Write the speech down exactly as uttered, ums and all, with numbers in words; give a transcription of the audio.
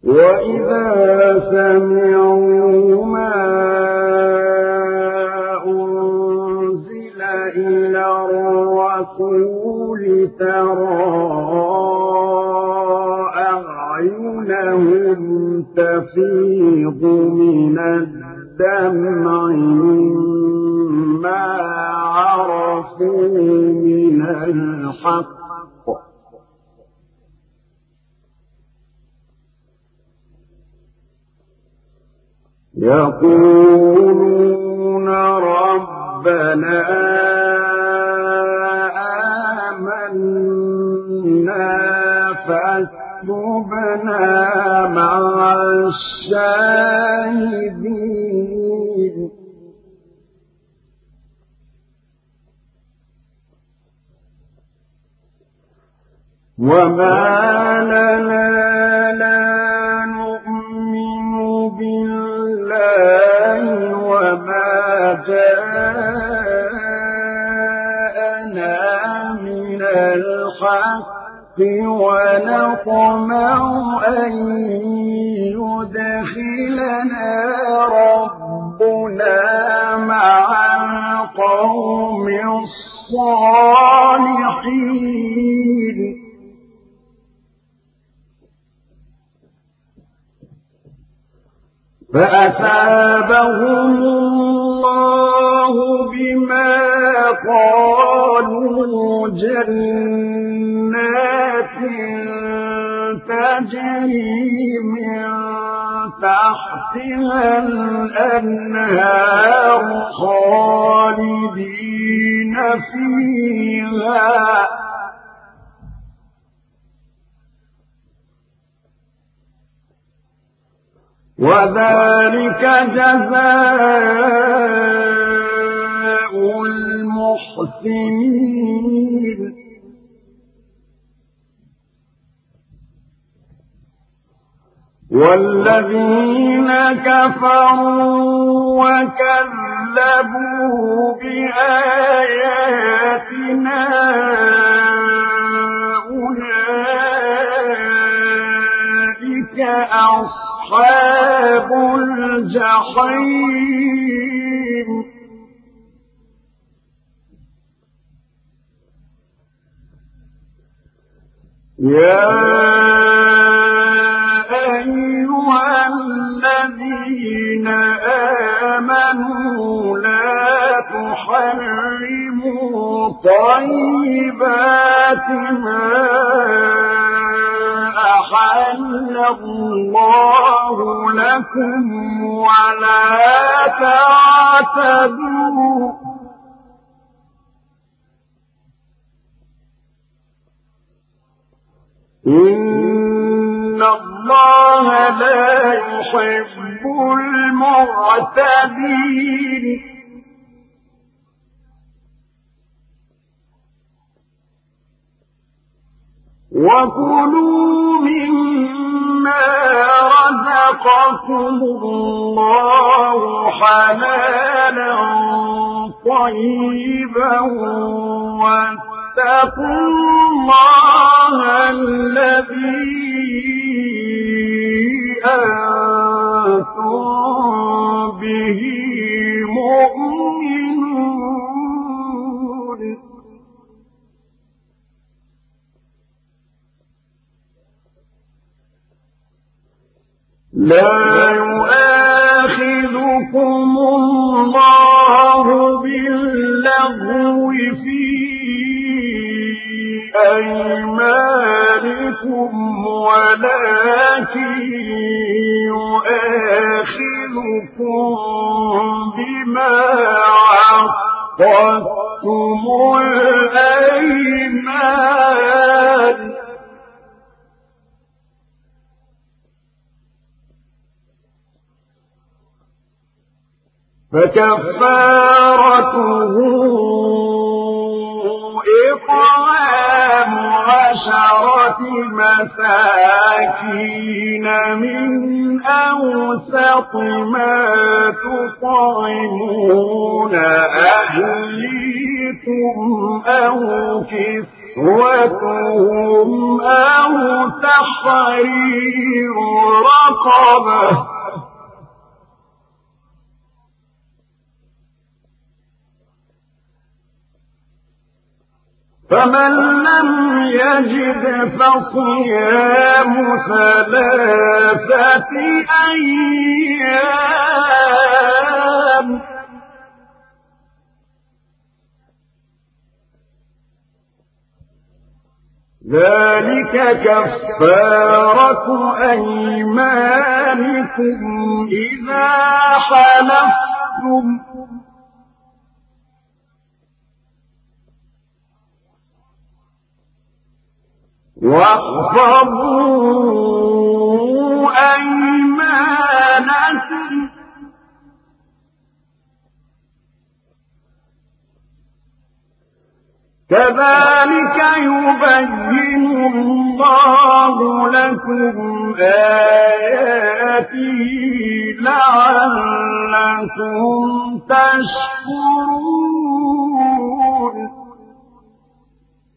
وإذا سمعوا ما أنزل إلى الرسول ترى أعينهم تفيض من الدمع مما عرفوا من الحق يقولون ربنا آمنا فاكتبنا مع الشاهدين وما لنا لا نؤمن بالله وما جاءنا من الحق ونطمع أن يدخلنا ربنا مع القوم الصالحين فأثابهم الله بما قالوا جنات تجري من تحتها الأنهار خالدين فيها وذلك جزاء المحسنين والذين كفروا وكذبوا بآياتنا أولئك أصحاب الجحيم يا أيها الذين آمنوا لا تحرموا طيبات ما أحل الله لكم ولا تعتدوا إن الله لا يحب المعتدين وكلوا مما رزقكم الله حلالا طيبا واتقوا الله الذي أنتم به مؤمنون لا يؤاخذكم الله باللغو في أيمانكم ولكن يؤاخذكم بما عقدتم الأيمان فكفارته إطعام عشرة مساكين من أوسط ما تطعمون أهليكم أو كسوتهم كسوتهم أو تحرير رقبة فمن لم يجد فصيام ثلاثة أيام ذلك كفارة أيمانكم إذا حلفتم واحفظوا أيمانكم كذلك يبين الله لكم آياته لعلكم تشكرون